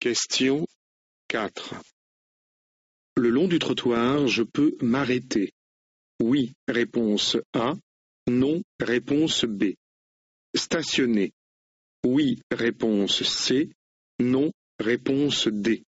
Question 4. Le long du trottoir, je peux m'arrêter. Oui, réponse A. Non, réponse B. Stationner. Oui, réponse C. Non, réponse D.